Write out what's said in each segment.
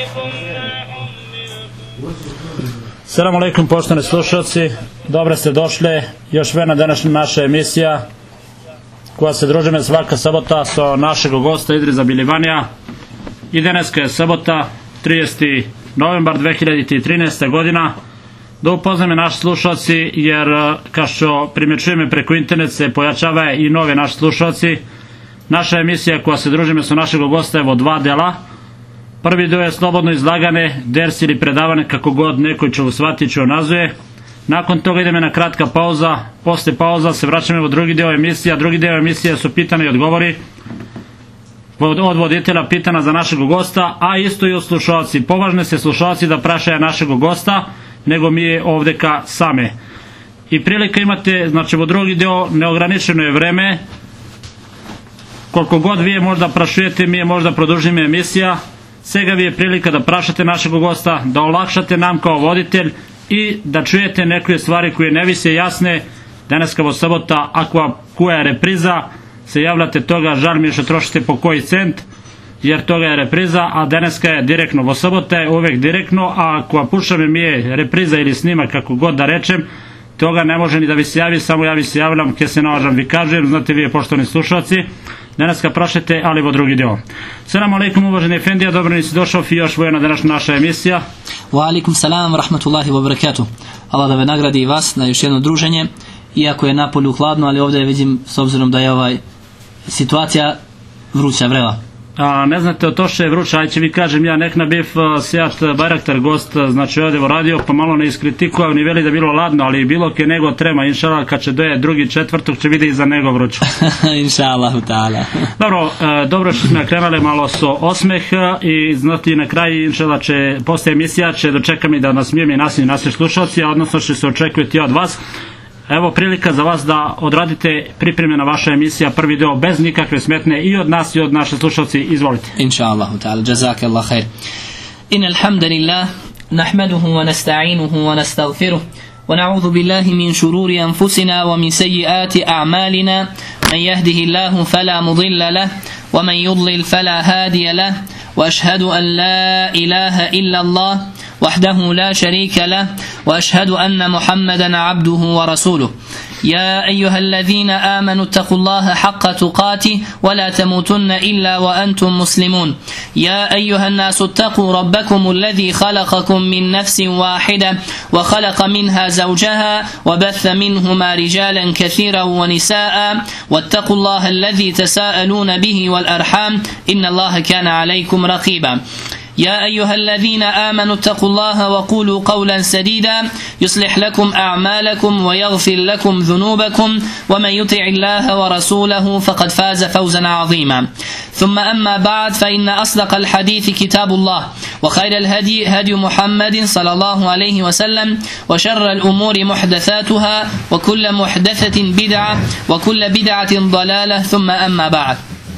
Selam alejkum poštovani slušalci, dobro ste došli još jedna današnja naša emisija koja se družime svaka sabota sa našeg gosta Idrisa Bilivanija. I daneska je sabota 30. novembar 2013. godina. Da upozname naši slušalci, jer kao što primjećujeme preko internet se pojačava i nove naši slušalci. Naša emisija koja se družime sa našeg gosta je dva dela. Prvi dio je slobodno izlagane, ders ili predavanje, kako god neko će shvatiti nazove. Nakon toga ideme na kratka pauza, posle pauza se vraćamo u drugi deo emisije, a drugi deo emisije su pitanja i odgovori od voditelja pitana za našeg gosta, a isto i od slušalci. Považne se slušalci da prašaju našeg gosta, nego mi je ovdje ka same. I prilika imate, znači u drugi deo neograničeno je vreme, koliko god vi možda prašujete, mi je možda produžimo emisija. Svega vi je prilika da prašate našeg gosta, da olakšate nam kao voditelj i da čujete neke stvari koje ne vi se jasne. Danas kao sabota, ako koja je repriza, se javljate toga, žal mi je što trošite po koji cent, jer toga je repriza, a danas je direktno, vo sabota je uvek direktno, a ako pušame mi je repriza ili snimak, kako god da rečem, toga ne može ni da vi se javi, samo ja vi se javljam, kje se nalažem, vi kažem, znate vi je poštovani slušalci. Danas ga prašete, ali vo drugi deo. Selam alejkum uvaženi efendija, dobro nisi došao i još vojena današnja naša emisija. Wa alaikum salam wa rahmatullahi wa barakatuh. Allah da ve nagradi i vas na još jedno druženje, iako je napolju hladno, ali ovdje vidim, s obzirom da je situacija vruća vrela. A ne znate o to što je vruća, aj će vi kažem ja nek na biv Seat Bayraktar gost, znači ovdje u radio, pa malo ne iskritikuje, ni veli da bilo ladno, ali bilo ke nego trema, inšallah, kad će doje drugi četvrtok će vidi i za nego vruću. Inšallah ta'ala. Dobro, dobro što smo krenuli malo so osmeh i znati na kraju, inšallah, će posle emisija će dočekami da nas smijeme i naši slušalci, a odnosno što se očekujete od vas. Evo prilika za vas da odradite pripremljena vaša emisija, prvi deo bez nikakve smetne i od nas i od naše slušalci. Izvolite. Inšallahu ta'ala, jazakallah khair. Innal hamdalillah nahmaduhu wa nasta'inuhu wa nastaghfiruh wa na'udhu billahi min shururi anfusina wa min sayyiati a'malina man yahdihillahu fala mudilla lahu wa man yudlil fala hadiya lahu wa ashhadu an la ilaha illa Allah وحده لا شريك له وأشهد أن محمدا عبده ورسوله يا أيها الذين آمنوا اتقوا الله حق تقاته ولا تموتن إلا وأنتم مسلمون يا أيها الناس اتقوا ربكم الذي خلقكم من نفس واحدة وخلق منها زوجها وبث منهما رجالا كثيرا ونساء واتقوا الله الذي تساءلون به والأرحام إن الله كان عليكم رقيبا يا أيها الذين آمنوا اتقوا الله وقولوا قولا سديدا يصلح لكم أعمالكم ويغفر لكم ذنوبكم ومن يطع الله ورسوله فقد فاز فوزا عظيما ثم أما بعد فإن أصدق الحديث كتاب الله وخير الهدي هدي محمد صلى الله عليه وسلم وشر الأمور محدثاتها وكل محدثة بدعة وكل بدعة ضلالة ثم أما بعد.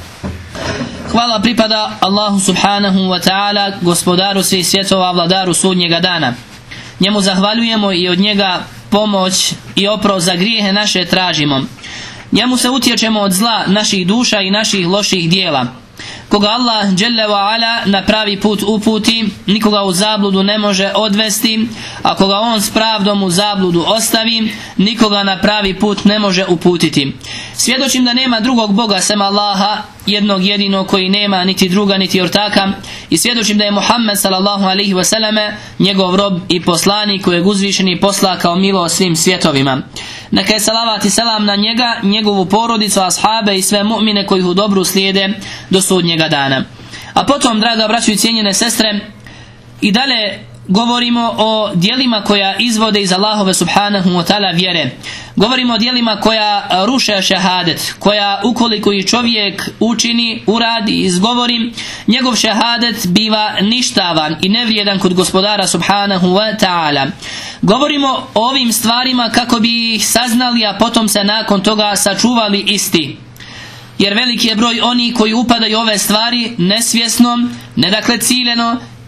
Hvala pripada Allahu subhanahu wa ta'ala, gospodaru svih svjetova, vladaru sudnjega dana. Njemu zahvaljujemo i od njega pomoć i oprost za grijehe naše tražimo. Njemu se utječemo od zla naših duša i naših loših dijela. Koga Allah dželle wa ala na pravi put uputi, nikoga u zabludu ne može odvesti, a koga on s pravdom u zabludu ostavi, nikoga na pravi put ne može uputiti. Svjedočim da nema drugog Boga sem Allaha, jednog jedinog koji nema niti druga niti ortaka, i svjedočim da je Muhammed sallallahu alaihi wasallam njegov rob i poslanik kojeg uzvišeni posla kao milo svim svjetovima. Neka je salavat i selam na njega, njegovu porodicu, ashabe i sve mu'mine koji u dobru slijede do sudnjega dana. A potom, draga braćo i cijenjene sestre, i dalje govorimo o dijelima koja izvode iz Allahove subhanahu wa ta'ala vjere. Govorimo o dijelima koja ruše šehadet, koja ukoliko i čovjek učini, uradi, izgovori, njegov šehadet biva ništavan i nevrijedan kod gospodara subhanahu wa ta'ala. Govorimo o ovim stvarima kako bi ih saznali, a potom se nakon toga sačuvali isti. Jer veliki je broj onih koji upadaju ove stvari nesvjesno, nedakle ciljeno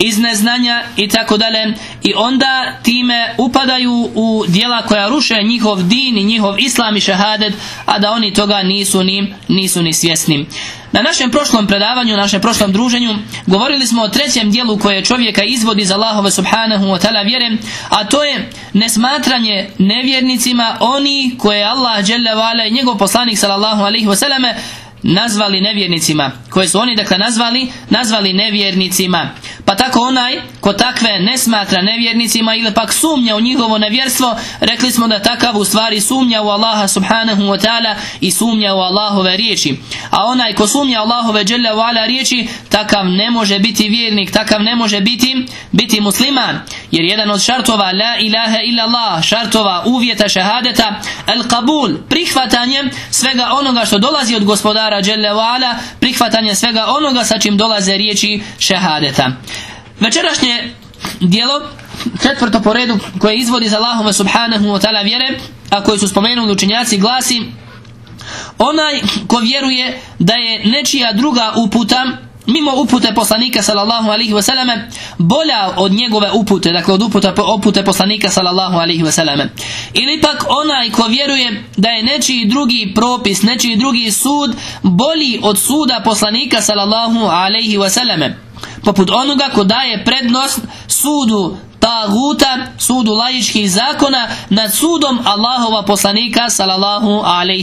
iz neznanja i tako dalje, i onda time upadaju u djela koja ruše njihov din i njihov islam i šehadet, a da oni toga nisu ni svjesni. Na našem prošlom predavanju, našem prošlom druženju, govorili smo o trećem dijelu koje čovjeka izvodi iz Allahove subhanahu wa ta'ala vjere, a to je nesmatranje nevjernicima oni koje Allah dželle ve ala i njegov poslanik sallallahu alejhi ve selleme nazvali nevjernicima, koje su oni dakle nazvali nevjernicima. Pa tako onaj ko takve ne smatra nevjernicima ili pak sumnja u njihovo nevjerstvo, rekli smo da takav u stvari sumnja u Allaha subhanahu wa ta'ala i sumnja u Allahove riječi. A onaj ko sumnja Allahove dželle ve ala riječi, takav ne može biti vjernik, takav ne može biti musliman. Jer jedan od šartova la ilaha illa Allah, šartova uvjeta šehadeta, al-qabul, prihvatanje svega onoga što dolazi od gospodara dželle ve ala, prihvatanje svega onoga sa čim dolaze riječi šehadeta. Večerašnje dijelo, četvrto po redu, koje izvodi za Allahove subhanahu wa ta'ala vjere, a koje su spomenuli učenjaci, glasi: onaj ko vjeruje da je nečija druga uputa mimo upute poslanika sallallahu alejhi ve selleme bolja od njegove upute, dakle od upute poslanika sallallahu alejhi ve selleme, ili pak onaj ko vjeruje da je nečiji drugi propis, nečiji drugi sud bolji od suda poslanika sallallahu alejhi ve selleme, poput onoga ko daje prednost sudu taguta, sudu laičkih zakona nad sudom Allahova poslanika sallallahu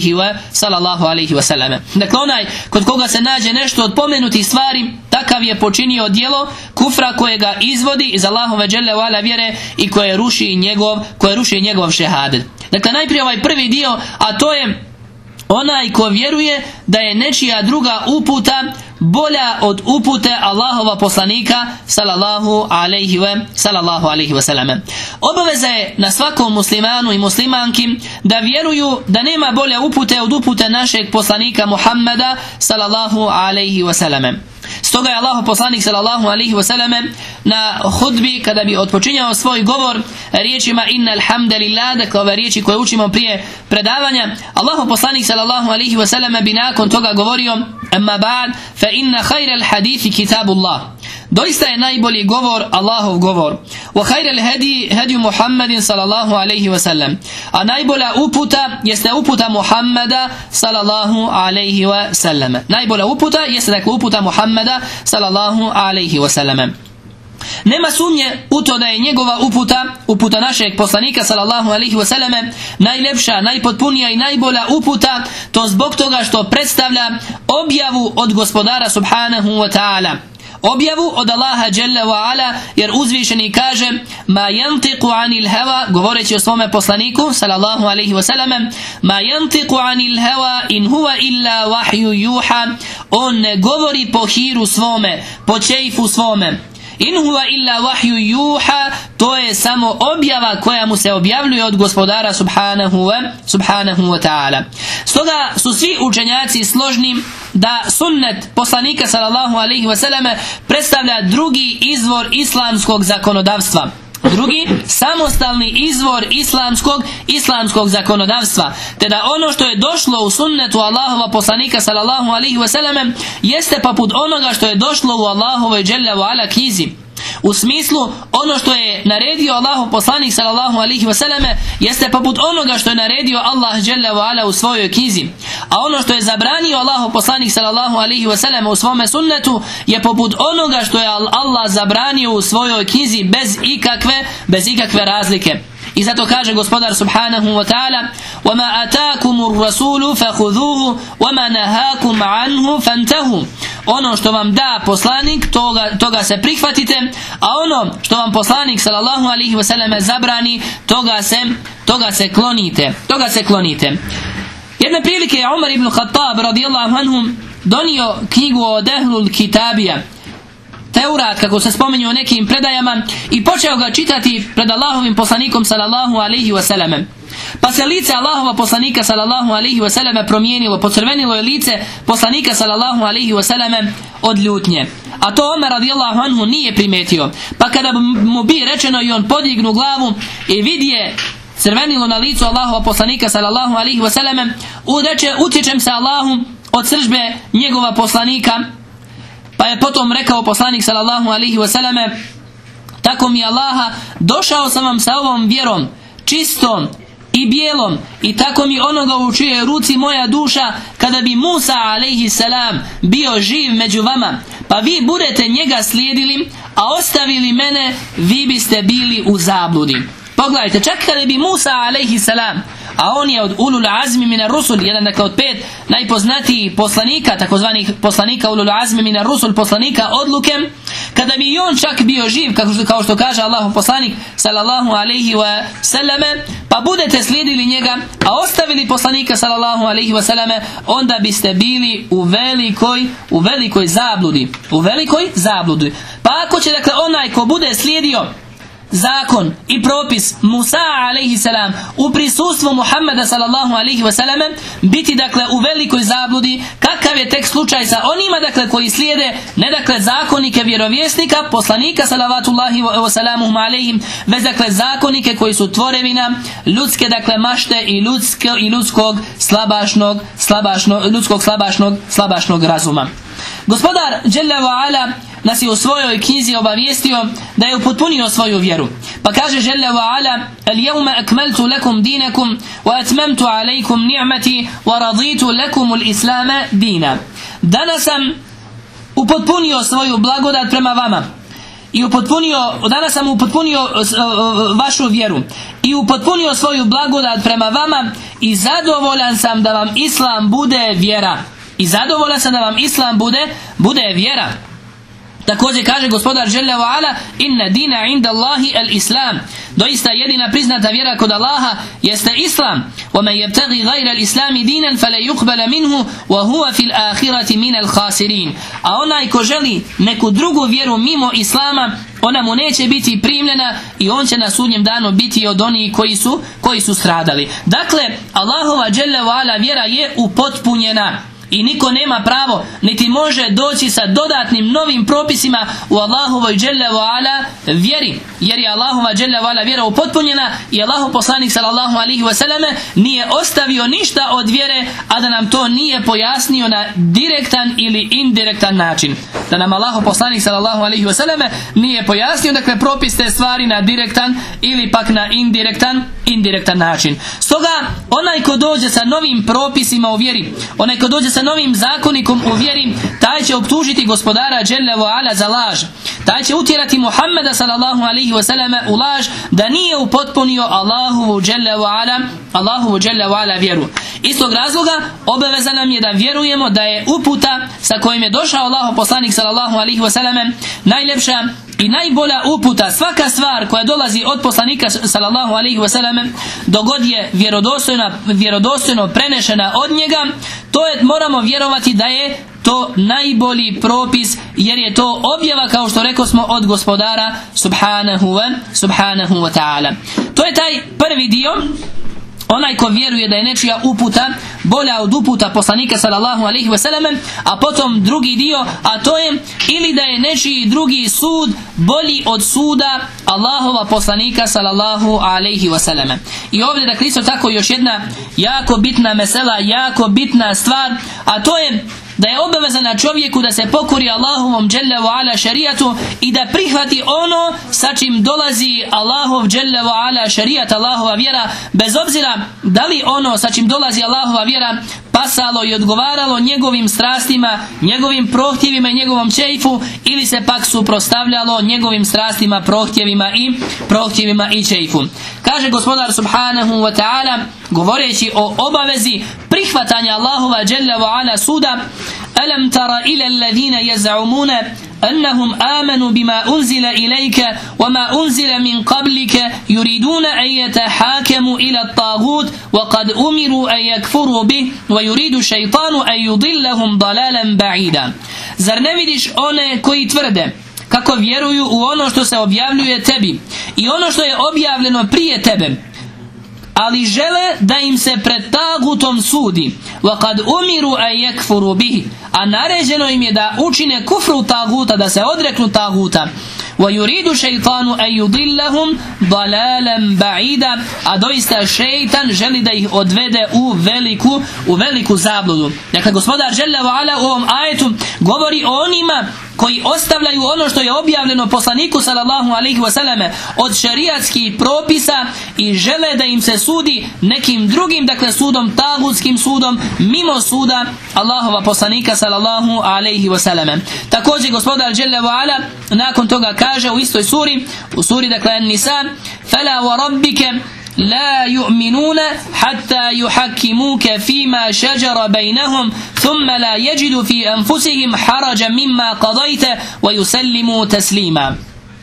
alejhi ve selleme. Dakle, onaj kod koga se nađe nešto od pomenutih stvari, takav je počinio djelo kufra koje ga izvodi iz Allahove dželle ve ala vjere i koje ruši njegov šehadet. Dakle, najprije ovaj prvi dio, a to je onaj ko vjeruje da je nečija druga uputa bolja od upute Allahova poslanika sallallahu alejhi ve selleme. Obaveza je na svakom muslimanu i muslimanki da vjeruju da nema bolje upute od upute našeg poslanika Muhammeda sallallahu alejhi ve selleme. Stoga je Allahov poslanik sallallahu alejhi ve selleme na hudbi, kada bi otpočinjao svoj govor riječima innal hamdalillah, dakle ove riječi koje učimo prije predavanja, Allahov poslanik sallallahu alejhi ve selleme bi nakon toga govorio: amma ba'd fa inna khayral hadithi kitabullah, doista je najbolji govor Allahov govor, wa khayral hadi Muhammedin sallallahu alejhi ve sellem, a najbolja uputa jeste uputa Muhammeda sallallahu alejhi ve sellem. Najbolja uputa jeste dakle uputa Muhammeda sallallahu alejhi ve sellem. Nema sumnje u to da je njegova uputa našeg poslanika sallallahu alejhi ve selleme najljepša, najpotpunija i najbolja uputa, to zbog toga što predstavlja objavu od gospodara subhanahu wa ta'ala, objavu od Allaha dželle ve ala, jer uzvišeni kaže: ma yantiqu anil hawa, govoreći o svome poslaniku sallallahu alejhi ve selleme, ma yantiqu anil hawa in huwa illa wahyu yuha, on ne govori po hiru svome, po čejfu svome. In huwa illa wahyu yuha, to je samo objava koja mu se objavljuje od gospodara subhanahu wa ta'ala. Stoga su svi učenjaci složni da sunnet poslanika sallallahu alejhi ve selleme predstavlja drugi izvor islamskog zakonodavstva, drugi samostalni izvor islamskog zakonodavstva, te da ono što je došlo u sunnetu Allahova poslanika sallallahu alejhi ve selleme jeste poput onoga što je došlo u Allahovoj dželle ve ala knjizi. U smislu, ono što je naredio Allahov poslanik sallallahu alejhi ve selleme jeste poput onoga što je naredio Allah dželle ve ala u svojoj knjizi, a ono što je zabranio Allahov poslanik sallallahu alejhi ve selleme u svome sunnetu je poput onoga što je Allah zabranio u svojoj knjizi bez ikakve razlike. I zato kaže gospodar subhanahu wa ta'ala: وَمَا أَتَاكُمُ الرَّسُولُ فَخُذُوهُ وَمَا نَهَاكُمْ عَنْهُ فَانْتَهُوا. Ono što vam da poslanik, toga se prihvatite, a ono što vam poslanik sallallahu alejhi ve selleme zabrani, toga se klonite. Jedne prilike je Umar ibn Khattab radijallahu anhu donio knjigu od Ehlul Kitabija, Teurat, kako se spominje u nekim predajama, i počeo ga čitati pred Allahovim poslanikom sallallahu alejhi ve selleme. Pa se lice Allahova poslanika sallallahu alejhi ve selleme promijenilo, pocrvenilo je lice poslanika sallallahu alejhi ve selleme od ljutnje. A to Omer radijallahu anhu nije primetio. Pa kada mu bi rečeno i on podignu glavu i vidje crvenilo na licu Allahova poslanika sallallahu alejhi ve selleme, reče: utječem se Allahu od srdžbe njegova poslanika. Pa je potom rekao poslanik sallallahu alejhi ve selleme: tako mi Allaha, došao sam vam sa ovom vjerom, čistom i bijelom, i tako mi onoga u čijoj ruci moja duša, kada bi Musa alejhi selam bio živ među vama, pa vi budete njega slijedili, a ostavili mene, vi biste bili u zabludi. Pogledajte, čak kada bi Musa alejhi selam, a on je od ulul azmi mina rusul, jedan dakle od 5 najpoznatijih poslanika, takozvanih poslanika ulul azmi mina rusul, poslanika odluke, kada bi i on čak bio živ, kao što kaže Allahov poslanik sallallahu alejhi ve selleme, pa budete slijedili njega, a ostavili poslanika sallallahu alejhi ve selleme, onda biste bili u velikoj zabludi. U velikoj zabludi. Pa ako će dakle onaj ko bude slijedio zakon i propis Musa alejhi selam u prisustvu Muhammeda sallallahu alejhi ve selleme biti dakle u velikoj zabludi, kakav je tek slučaj sa onima dakle koji slijede ne dakle zakonike vjerovjesnika, poslanika salavatullahi wa salamuhu alejhim, već dakle zakonike koji su tvorevina ljudske dakle mašte i ljudskog slabašnog razuma. Gospodar dželle ve ala nas je u svojoj knjizi obavijestio da je upotpunio svoju vjeru. Pa kaže dželle ve ala: "Al-yawma akmaltu lakum dinakum wa atmamtu alaykum ni'mati wa raditu lakum al-islama dina." Danas sam upotpunio svoju blagodat prema vama. Danas sam upotpunio vašu vjeru i upotpunio svoju blagodat prema vama i zadovoljan sam da vam islam bude vjera. Bude vjera. Također kaže gospodar dželle ve ala: "Inna dina inda Allahi al-islam." Doista jedina priznata vjera kod Allaha jeste islam. "Wa man yabtaghi ghayra al-islami dinan fala yuqbala minhu wa huwa fil akhirati min al-khasirin." A onaj ko želi neku drugu vjeru mimo islama, ona mu neće biti primljena i on će na sudnjem danu biti od onih koji su stradali. Dakle, Allahova dželle ve ala vjera je upotpunjena. I niko nema pravo, niti može doći sa dodatnim novim propisima u Allahovoj dželle ve ala vjeri. Jer je Allahova dželle ve ala vjera upotpunjena i Allahov poslanik sallallahu alejhi ve selleme nije ostavio ništa od vjere, a da nam to nije pojasnio na direktan ili indirektan način. Da nam Allahov poslanik sallallahu alejhi ve selleme nije pojasnio dakle propis te stvari na direktan ili pak na indirektan način. Stoga onaj ko dođe sa novim propisima u vjeri, onaj ko dođe sa novim zakonikom u vjeri, taj će optužiti gospodara dželle ve ala za laž. Taj će utjerati Muhammeda sallallahu alejhi ve selleme u laž da nije upotpunio Allahovu dželle ve ala vjeru. Iz tog razloga obaveza nam je da vjerujemo da je uputa sa kojim je došao Allahov poslanik sallallahu alejhi ve selleme najljepša i najbolja uputa. Svaka stvar koja dolazi od poslanika sallallahu alejhi ve selleme, dogod je vjerodostojno prenešena od njega, moramo vjerovati da je to najbolji propis, jer je to objava, kao što rekosmo, od gospodara subhanahu wa ta'ala. To je taj prvi dio. Onaj ko vjeruje da je nečija uputa bolja od uputa poslanika sallallahu alejhi ve selleme, a potom drugi dio, a to je ili da je nečiji drugi sud bolji od suda Allahova poslanika sallallahu alejhi ve selleme. I ovdje dakle isto tako još jedna jako bitna mesela, jako bitna stvar, a to je da je obaveza na čovjeku da se pokori Allahovom dželle ve ala šerijatu i da prihvati ono sa čim dolazi Allahov dželle ve ala šerijat, Allahova vjera, bez obzira da li ono sa čim dolazi Allahova vjera pasalo i odgovaralo njegovim strastima, njegovim prohtjevima i njegovom čejfu, ili se pak suprotstavljalo njegovim strastima, prohtjevima i čejfu. Kaže gospodar subhanahu wa ta'ala, govoreći o obavezi prihvatanja Allahova dželle ve ala suda: "Alam tara ila alladhina yaz'umuna أنهم آمنوا بما أنزل إليك وما أنزل من قبلك يريدون أن يتحاكموا إلى الطاغوت وقد أمروا أن يكفروا به ويريد الشيطان أن يضلهم ضلالا بعيدا." Zar ne vidiš one koji tvrde kako vjeruju u ono što se objavljuje tebi i ono što je objavljeno prije tebe, ali žele da im se pred tagutom sudi, وَقَدْ أُمِرُوا أَنْ يَكْفُرُوا بِهِ, a naređeno im je da učine kufru taguta, da se odreknu taguta. وَيُرِيدُ شَيْطَانُ أَنْ يُضِلَّهُمْ ضَلَالًا بَعِيدًا, a doista šeitan želi da ih odvede u veliku zabludu. Dakle, gospodar dželle ve ala u ovom ajetu govori o onima koji ostavljaju ono što je objavljeno poslaniku sallallahu alejhi ve selleme od šerijatskih propisa i žele da im se sudi nekim drugim, dakle sudom, tagutskim sudom, mimo suda Allahova poslanika sallallahu alejhi ve selleme. Također gospodar dželle ve ala nakon toga kaže u istoj suri, u suri dakle An-Nisa: "Fala wa rabbika لا يؤمنون حتى يحكموك فيما شجر بينهم ثم لا يجدوا في أنفسهم حرجا مما قضيت ويسلموا تسليما."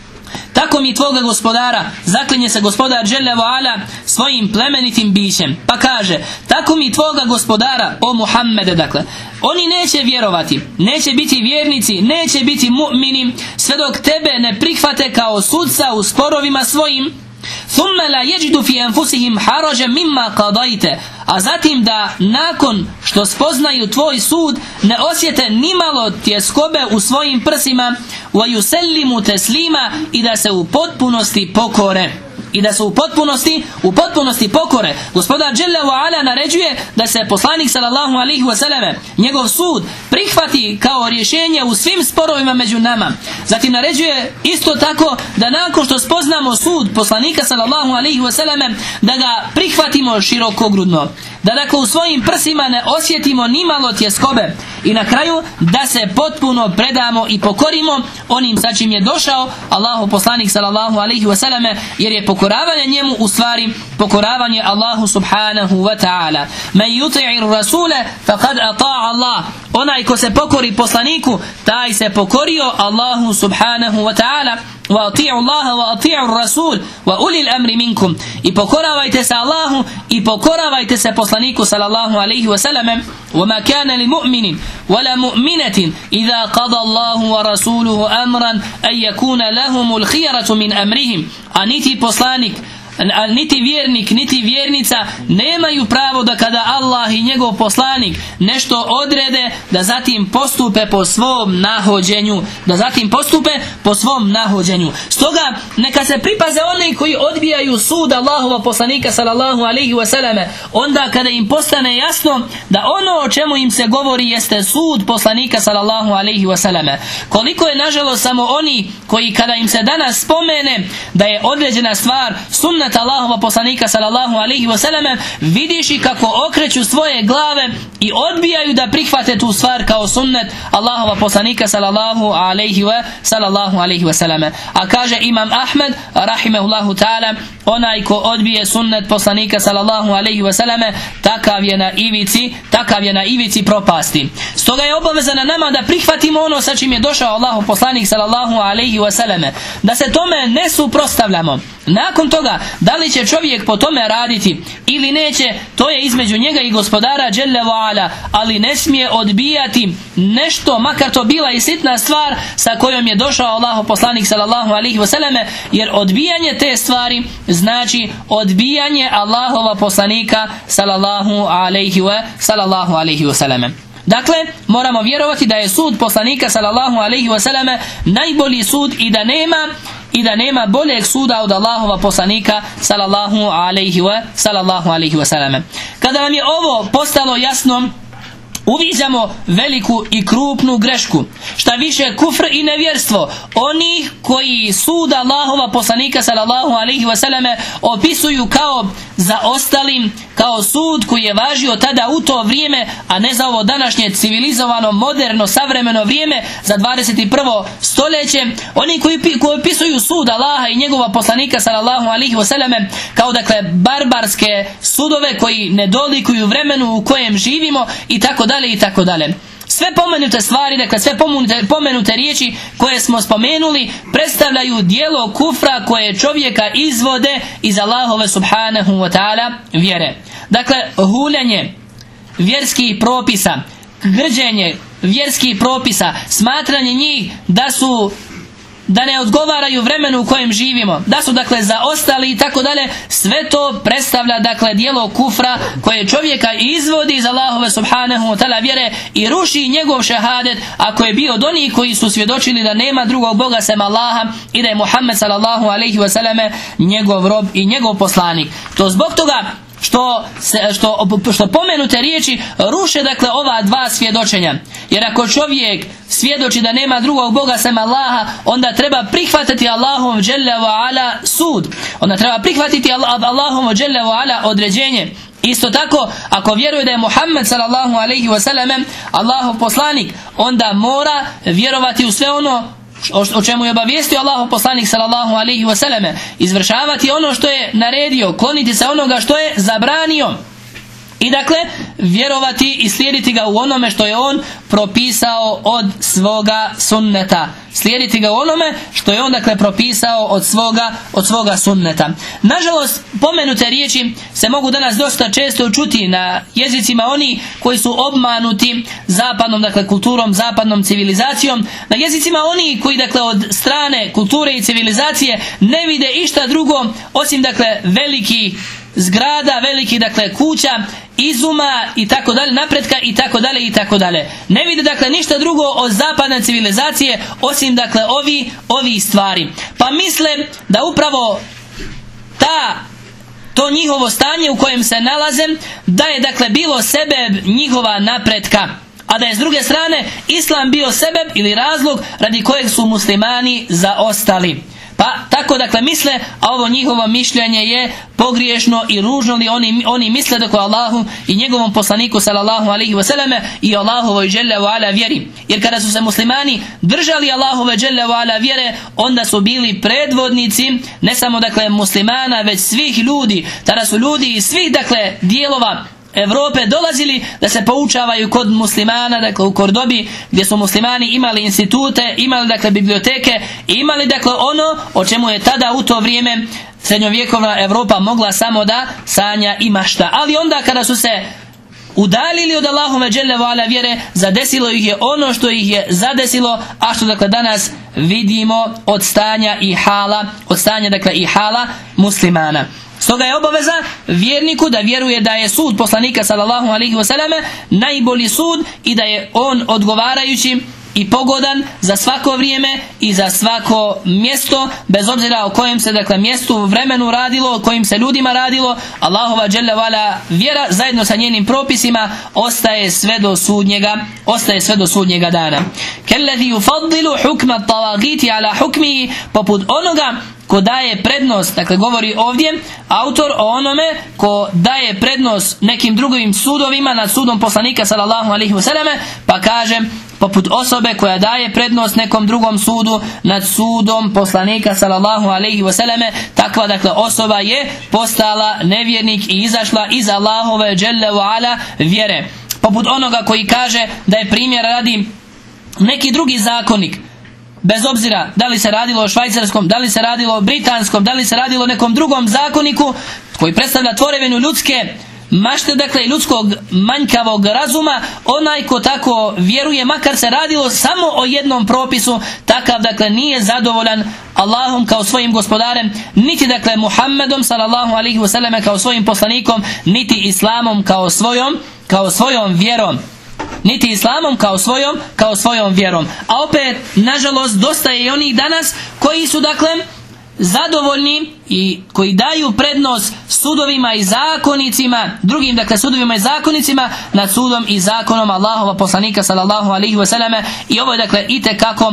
Tako mi tvoga gospodara, zaklinje se gospodar dželle ve ala svojim plemenitim bićem, pa kaže: tako mi tvoga gospodara, o Muhammede, dakle oni neće vjerovati, neće biti vjernici, neće biti mu'mini sve dok tebe ne prihvate kao sudca u sporovima svojim. ثم لا يجد في أنفسهم حرجا مما قضيت, a zatim da nakon što spoznaju tvoj sud ne osjete nimalo tjeskobe u svojim prsima, وَيُسَلِّمُ تَسْلِيمًا, i da se u potpunosti pokore. I da se u potpunosti pokore. Gospodar dželle ve ala naređuje da se poslanik sallallahu alejhi ve selleme njegov sud prihvati kao rješenje u svim sporovima među nama. Zatim naređuje isto tako da nakon što spoznamo sud poslanika sallallahu alejhi ve selleme da ga prihvatimo širokogrudno, da dakle u svojim prsima ne osjetimo nimalo tjeskobe i na kraju da se potpuno predamo i pokorimo onim sa čim je došao Allahu poslanik sallallahu alejhi ve selleme, jer je pokoravanje njemu u stvari pokoravanje Allahu subhanahu wa ta'ala. Men yuti'ir rasule faqad ata'a Allah, onaj ko se pokori poslaniku taj se pokorio Allahu subhanahu wa ta'ala. وَأَطِيعُوا اللَّهَ وَأَطِيعُوا الرَّسُولَ وَأُولِي الْأَمْرِ مِنْكُمْ, i pokoravajte se Allahu i pokoravajte se poslaniku sallallahu alejhi ve selleme. وَمَا كَانَ لِمُؤْمِنٍ وَلَا مُؤْمِنَةٍ إِذَا قَضَى اللَّهُ وَرَسُولُهُ أَمْرًا أَنْ يَكُونَ لَهُمُ الْخِيَرَةُ مِنْ أَمْرِهِمْ, a niti poslanik, niti vjernik, niti vjernica nemaju pravo da kada Allah i njegov poslanik nešto odrede da zatim postupe po svom nahođenju. Stoga neka se pripaze oni koji odbijaju sud Allahova poslanika sallallahu alejhi ve selleme onda kada im postane jasno da ono o čemu im se govori jeste sud poslanika sallallahu alejhi ve selleme. Koliko je nažalost samo oni koji kada im se danas spomene da je određena stvar sunnet Allahova poslanika sallallahu alejhi ve selleme, vidiš i kako okreću svoje glave i odbijaju da prihvate tu stvar kao sunnet Allahova poslanika sallallahu alejhi ve selleme. A kaže Imam Ahmed rahimehullahu ta'ala: onaj ko odbije sunnet poslanika sallallahu alejhi ve selleme takav je na ivici propasti. Stoga je obaveza na nama da prihvatimo ono sa čim je došao Allahov poslanik sallallahu alejhi ve selleme, da se tome ne suprotstavljamo. Nakon toga, da li će čovjek po tome raditi ili neće, to je između njega i gospodara dželle ve ala, ali ne smije odbijati nešto, makar to bila i sitna stvar sa kojom je došao Allahov poslanik sallallahu alejhi ve selleme, jer odbijanje te stvari znači odbijanje Allahova poslanika sallallahu alejhi ve selleme. Dakle, moramo vjerovati da je sud poslanika sallallahu alejhi ve selleme najbolji sud i da nema boljeg suda od Allahova poslanika sallallahu alejhi ve selleme. Kada nam je ovo postalo jasno, uviđamo veliku i krupnu grešku, šta više kufr i nevjerstvo onih koji sud Allahova poslanika sallallahu alejhi ve selleme opisuju kao zaostalim, kao sud koji je važio tada u to vrijeme, a ne za ovo današnje civilizovano, moderno, savremeno vrijeme za 21. stoljeće. Oni koji opisuju sud Allaha i njegova poslanika sallallahu alejhi ve selleme kao dakle barbarske sudove koji ne dolikuju vremenu u kojem živimo i tako dalje. Sve pomenute stvari, dakle sve pomenute riječi koje smo spomenuli predstavljaju dijelo kufra koje čovjeka izvode iz Allahove subhanahu wa ta'ala vjere. Dakle, huljenje vjerskih propisa, grđenje vjerskih propisa, smatranje njih da ne odgovaraju vremenu u kojem živimo, da su dakle zaostali i tako dalje, sve to predstavlja dakle dijelo kufra koje čovjeka izvodi iz Allahove subhanahu wa ta'ala vjere i ruši njegov šehadet ako je bio od onih koji su svjedočili da nema drugog Boga sem Allaha i da je Muhammed sallallahu alejhi ve selleme njegov rob i njegov poslanik. To zbog toga što pomenute riječi ruše dakle ova dva svjedočenja. Jer ako čovjek svjedoči da nema drugog Boga sem Allaha, onda treba prihvatiti Allahom dželle ve ala sud, onda treba prihvatiti Allahom dželle ve ala određenje. Isto tako, ako vjeruje da je Muhammed sallallahu alejhi ve sellem Allahov poslanik, onda mora vjerovati u sve ono o čemu je obavijestio Allahov poslanik sallallahu alejhi ve sellem, izvršavati ono što je naredio, kloniti se onoga što je zabranio. I dakle, vjerovati i slijediti ga u onome što je on propisao od svoga sunneta. Slijediti ga u onome što je on dakle propisao od svoga sunneta. Nažalost, pomenute riječi se mogu danas dosta često čuti na jezicima oni koji su obmanuti zapadnom dakle kulturom, zapadnom civilizacijom, na jezicima oni koji dakle od strane kulture i civilizacije ne vide išta drugo osim dakle veliki zgrada, veliki dakle kuća, izuma i tako dalje, napretka i tako dalje i tako dalje. Ne vide dakle ništa drugo od zapadne civilizacije osim dakle ovi stvari. Pa misle da upravo to njihovo stanje u kojem se nalaze da je dakle bilo sebeb njihova napretka, a da je s druge strane Islam bio sebeb ili razlog radi kojeg su muslimani zaostali. Pa tako dakle misle, a ovo njihovo mišljenje je pogriješno i ružno li oni misle dok o Allahu i njegovom poslaniku sallallahu alejhi ve selleme i Allahovoj dželle ve ala vjeri. Jer kada su se muslimani držali Allahove dželle ve ala vjere, onda su bili predvodnici ne samo dakle muslimana, već svih ljudi. Tada su ljudi iz svih dakle dijelova Europe dolazili da se poučavaju kod muslimana, dakle u Kordobi, gdje su muslimani imali institute, imali dakle biblioteke, imali dakle ono o čemu je tada u to vrijeme srednjovjekovna Europa mogla samo da sanja i mašta. Ali onda kada su se udaljili od Allahove dželle ve ala vjere, zadesilo ih je ono što ih je zadesilo, a što dakle danas vidimo od stanja i hala muslimana. Stoga je obaveza vjerniku da vjeruje da je sud poslanika sallallahu alejhi ve selleme najbolji sud i da je on odgovarajući i pogodan za svako vrijeme i za svako mjesto, bez obzira o kojem se dakle mjestu, vremenu radilo, o kojim se ljudima radilo. Allahova dželle ve ala vjera zajedno sa njenim propisima ostaje sve do sudnjega dana. Kellezi yufaddilu hukma at-tawagiti ala hukmihi, poput onoga ko daje prednost, dakle govori ovdje autor o onome ko daje prednost nekim drugim sudovima nad sudom poslanika sallallahu alejhi ve selleme, pa kaže poput osobe koja daje prednost nekom drugom sudu nad sudom poslanika sallallahu alejhi ve selleme, takva dakle osoba je postala nevjernik i izašla iz Allahove dželle ve ala vjere. Poput onoga koji kaže da je primjer radi neki drugi zakonik, bez obzira da li se radilo o švajcarskom, da li se radilo o britanskom, da li se radilo o nekom drugom zakoniku koji predstavlja tvorevinu ljudske mašte, dakle i ljudskog manjkavog razuma, onaj ko tako vjeruje, makar se radilo samo o jednom propisu, takav dakle nije zadovoljan Allahom kao svojim gospodarem, niti dakle Muhammedom sallallahu alejhi ve selleme kao svojim poslanikom, niti Islamom kao svojom vjerom. Niti Islamom kao svojom vjerom. A opet, nažalost, dosta je i onih danas koji su dakle zadovoljni i koji daju prednost sudovima i zakonicima, drugim dakle sudovima i zakonicima nad sudom i zakonom Allahova poslanika sallallahu alejhi ve selleme. I ovo je dakle itekako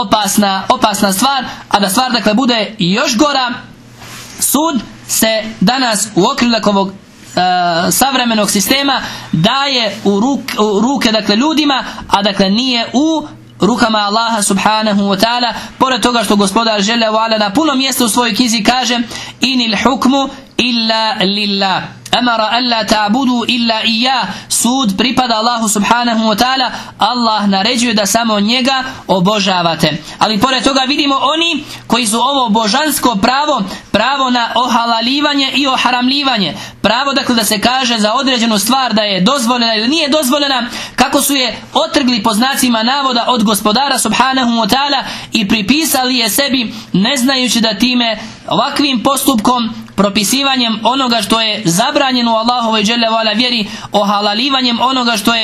opasna stvar, a da stvar dakle bude još gora, sud se danas u okviru ovog savremenog sistema daje u ruke dakle ljudima, a dakle nije u rukama Allaha subhanahu wa ta'ala, pored toga što gospodar dželle ve ala na puno mjesta u svojoj knjizi kaže inil hukmu illa lillah amara alla ta'budu illa iya, sud pripada Allahu subhanahu wa ta'ala, Allah naređuje da samo njega obožavate. Ali pored toga vidimo oni koji su ovo božansko pravo na ohalalivanje i oharamljivanje, pravo dakle da se kaže za određenu stvar da je dozvoljena ili nije dozvoljena, kako su je otrgli po znacima navoda od gospodara subhanahu wa ta'ala i pripisali je sebi, ne znajući da time ovakvim postupkom, propisivanjem onoga što je zabranjeno u Allahovoj dželle ve ala vjeri, ohalalivanjem onoga što je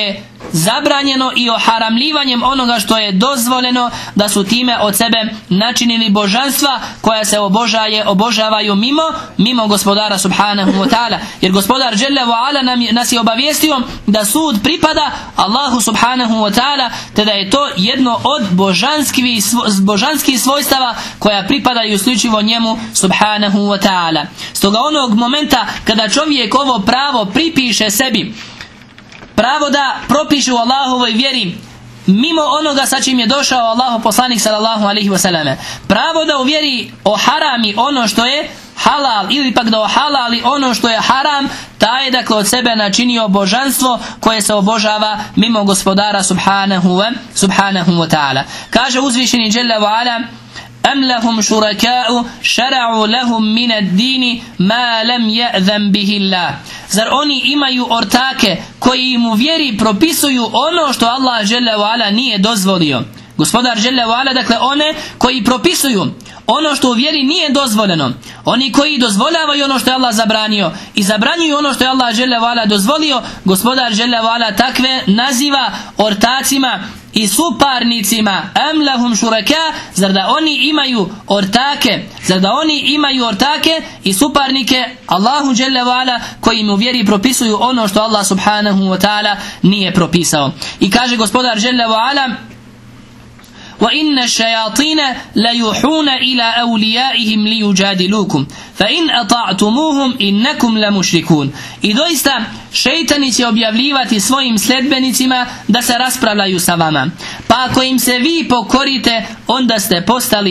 zabranjeno i oharamljivanjem onoga što je dozvoljeno, da su time od sebe načinili božanstva koja se obožavaju mimo gospodara subhanahu wa ta'ala. Jer gospodar Jalla wa Ala nas je obavijestio da sud pripada Allahu subhanahu wa ta'ala, te da je to jedno od božanskih svojstava koja pripadaju isključivo njemu subhanahu wa ta'ala. Stoga onog momenta kada čovjek ovo pravo pripiše sebi, pravo da propiše u Allahovoj vjeri mimo onoga sa čim je došao Allahov poslanik sallallahu alaihi wasallam, pravo da u vjeri oharami ono što je halal ili pak da ohalali ono što je haram, taj je dakle od sebe načinio božanstvo koje se obožava mimo gospodara subhanahu wa ta'ala. Kaže uzvišeni Jalla wa Ala: أَمْ لَهُمْ شُرَكَاءُ شَرَعُوا لَهُمْ مِنَ الدِّينِ مَا لَمْ يَأْذَنْ بِهِ اللَّهُ. Zar oni imaju ortake koji im u vjeri propisuju ono što Allah Jalla wa Ala nije dozvolio? Gospodar Jalla wa Ala, dakle one koji propisuju ono što u vjeri nije dozvoljeno, oni koji dozvoljavaju ono što je Allah zabranio i zabranjuju ono što je Allah Jalla wa Ala dozvolio, gospodar Jalla wa Ala takve naziva ortacima i suparnicima. Am lahum šuraka, zar da oni imaju ortake, zar da oni imaju ortake i suparnike Allahu Jalla wa Ala koji im u vjeri propisuju ono što Allah subhanahu wa ta'ala nije propisao. I kaže gospodar Jalla wa Ala: وَإِنَّ الشَّيَاطِينَ لَيُوحُونَ إِلَىٰ أَوْلِيَائِهِمْ لِيُجَادِلُوكُمْ فَإِنْ أَطَعْتُمُوهُمْ إِنَّكُمْ لَمُشْرِكُونَ. I doista šejtani će objavljivati svojim sledbenicima da se raspravljaju sa vama, pa ako im se vi pokorite, onda ste postali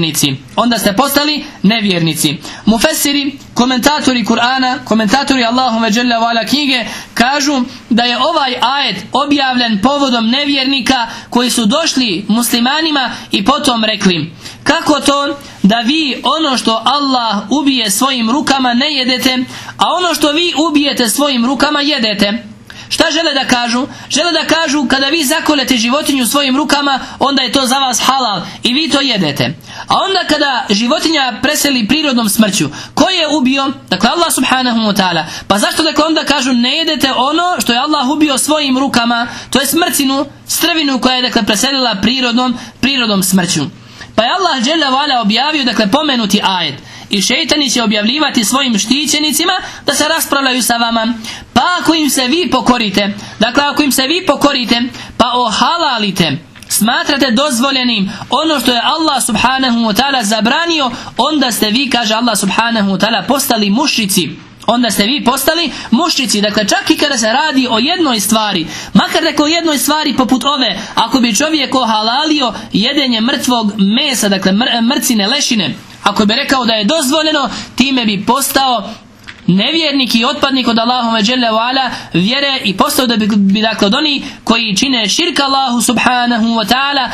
nevjernici. Mufessiri, komentatori Kur'ana, komentatori Allahove Jalla wa Ala knjige kažu da je ovaj ajet objavljen povodom nevjernika koji su došli muslimanima i potom rekli: kako to da vi ono što Allah ubije svojim rukama ne jedete, a ono što vi ubijete svojim rukama jedete? Šta žele da kažu? Žele da kažu kada vi zakolete životinju svojim rukama, onda je to za vas halal i vi to jedete. A onda kada životinja preseli prirodnom smrću, ko je ubio? Dakle Allah subhanahu wa ta'ala. Pa zašto dakle onda kažu ne jedete ono što je Allah ubio svojim rukama? To je smrcinu, strvinu koja je dakle preselila prirodnom smrću. Pa je Allah Jalla wa Ala objavio dakle pomenuti ajet: i šejtani će objavljivati svojim štićenicima da se raspravljaju sa vama, pa ako im se vi pokorite, dakle ako im se vi pokorite pa ohalalite, smatrate dozvoljenim ono što je Allah subhanahu wa ta'ala zabranio, onda ste vi, kaže Allah subhanahu wa ta'ala, postali mušrici. Onda ste vi postali mušrici. Dakle čak i kada se radi o jednoj stvari, makar dakle o jednoj stvari poput ove, ako bi čovjek ohalalio jedenje mrtvog mesa, dakle mrcine, lešine, ako bi rekao da je dozvoljeno, time bi postao nevjernik i otpadnik od Allahove Jalla wa Ala vjere i postao da bi dakle od onih koji čine širk Allahu subhanahu wa ta'ala,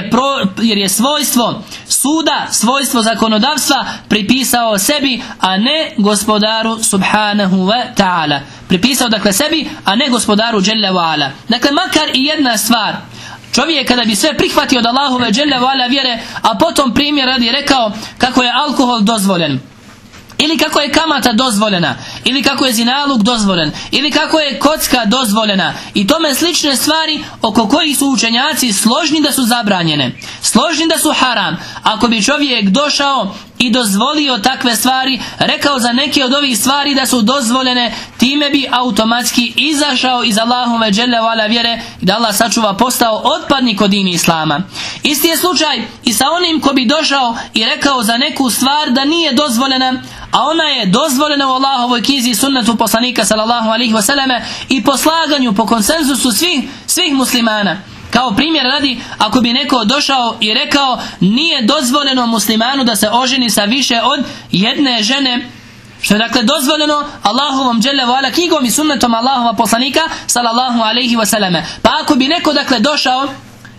jer je svojstvo suda, svojstvo zakonodavstva pripisao sebi, a ne gospodaru subhanahu wa ta'ala. Pripisao dakle sebi, a ne gospodaru Jalla wa Ala. Dakle makar i jedna stvar, čovjek kada bi sve prihvatio od Allahove Jalla wa Ala vjere, a potom primjer radi rekao kako je alkohol dozvoljen, ili kako je kamata dozvoljena, ili kako je zinaluk dozvoljen, ili kako je kocka dozvoljena i tome slične stvari oko kojih su učenjaci složni da su zabranjene, složni da su haram, ako bi čovjek došao i dozvolio takve stvari, rekao za neke od ovih stvari da su dozvoljene, time bi automatski izašao iz Allahove Jalla wa Ala vjere i da Allah sačuva postao otpadnik od dini Islama. Isti je slučaj i sa onim ko bi došao i rekao za neku stvar da nije dozvoljena, a ona je dozvoljena u Allahovoj knjizi i sunnetu poslanika sallallahu alaihi wasallam i po slaganju, po konsenzusu svih muslimana. Kao primjer radi, ako bi neko došao i rekao nije dozvoljeno muslimanu da se oženi sa više od jedne žene, što je dakle dozvoljeno Allahovom Jalla wa Ala knjigom i sunnetom Allahova poslanika sallallahu alaihi wasallam. Pa ako bi neko dakle došao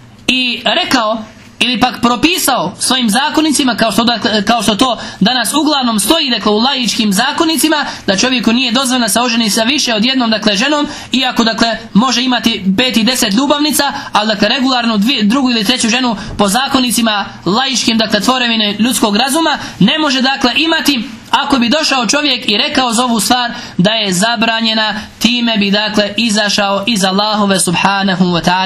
i rekao ili pak propisao svojim zakonicima, kao što to danas uglavnom stoji dakle u laičkim zakonicima, da čovjeku nije dozvoljeno se oženi sa više od jednom dakle ženom, iako dakle može imati 5 i 10 ljubavnica, ali dakle regularno drugu ili treću ženu po zakonicima laičkim dakle tvorevine ljudskog razuma ne može dakle imati, ako bi došao čovjek i rekao za ovu stvar da je zabranjena, time bi dakle izašao iz Allahove subhanahu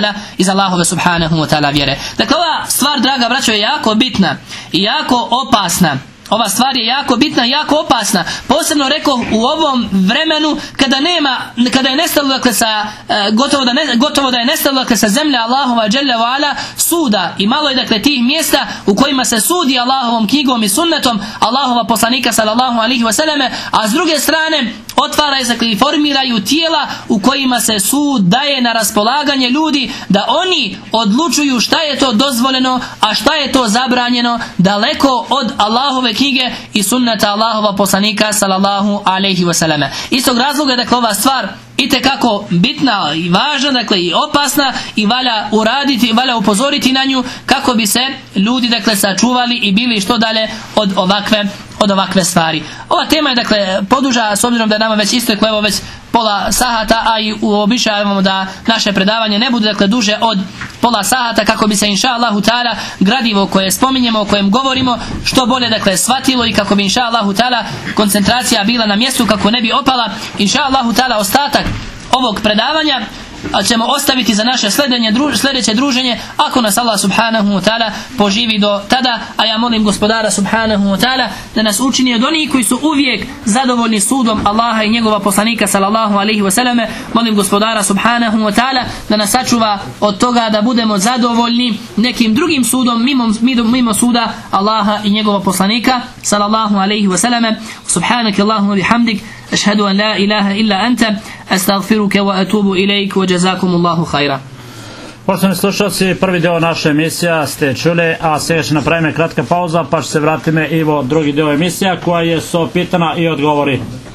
wa ta'ala vjere. Dakle, ova stvar, draga braćo, je jako bitna i jako opasna. Ova stvar je jako bitna i jako opasna. Posebno rekao u ovom vremenu kada je nestalo dakle gotovo da je nestalo dakle sa zemlje Allahova dželle ve ala suda, i malo je dakle tih mjesta u kojima se sudi Allahovom knjigom i sunnetom Allahova poslanika sallallahu alejhi ve selleme, a s druge strane otvaraju se i formiraju tijela u kojima se sud daje na raspolaganje ljudi da oni odlučuju šta je to dozvoljeno, a šta je to zabranjeno, daleko od Allahove knjige i sunneta Allahova poslanika sallallahu alejhi ve selleme. Iz tog razloga dakle ova stvar itekako bitna i važna, dakle i opasna, i valja upozoriti na nju kako bi se ljudi dakle sačuvali i bili što dalje od ovakve stvari. Ova tema je dakle poduža, s obzirom da je nama već isteklo evo već pola sahata, a i uobičavamo da naše predavanje ne bude dakle duže od pola sahata, kako bi se inša Allahu ta'ala gradivo koje spominjemo, o kojem govorimo, što bolje dakle shvatilo i kako bi inša Allahu ta'ala koncentracija bila na mjestu, kako ne bi opala. Inša Allahu ta'ala ostatak ovog predavanja ćemo ostaviti za naše sljedeće druženje, ako nas Allah subhanahu wa ta'ala poživi do tada. A ja molim gospodara subhanahu wa ta'ala da nas učini od onih koji su uvijek zadovoljni sudom Allaha i njegova poslanika sallallahu alaihi wa sallame. Molim gospodara subhanahu wa ta'ala da nas sačuva od toga da budemo zadovoljni nekim drugim sudom mimo suda Allaha i njegova poslanika sallallahu alaihi wa sallame. Subhanaka Allahumma bihamdik, ashhadu an la ilaha illa anta, astaghfiruka wa atubu ilaik, wa jazakumullahu khaira. Poštovani slušalci, prvi dio naše emisija ste čuli, a sada će napravimo kratka pauza, pa će se vratiti Ivo drugi dio emisija koja je pitana i odgovori.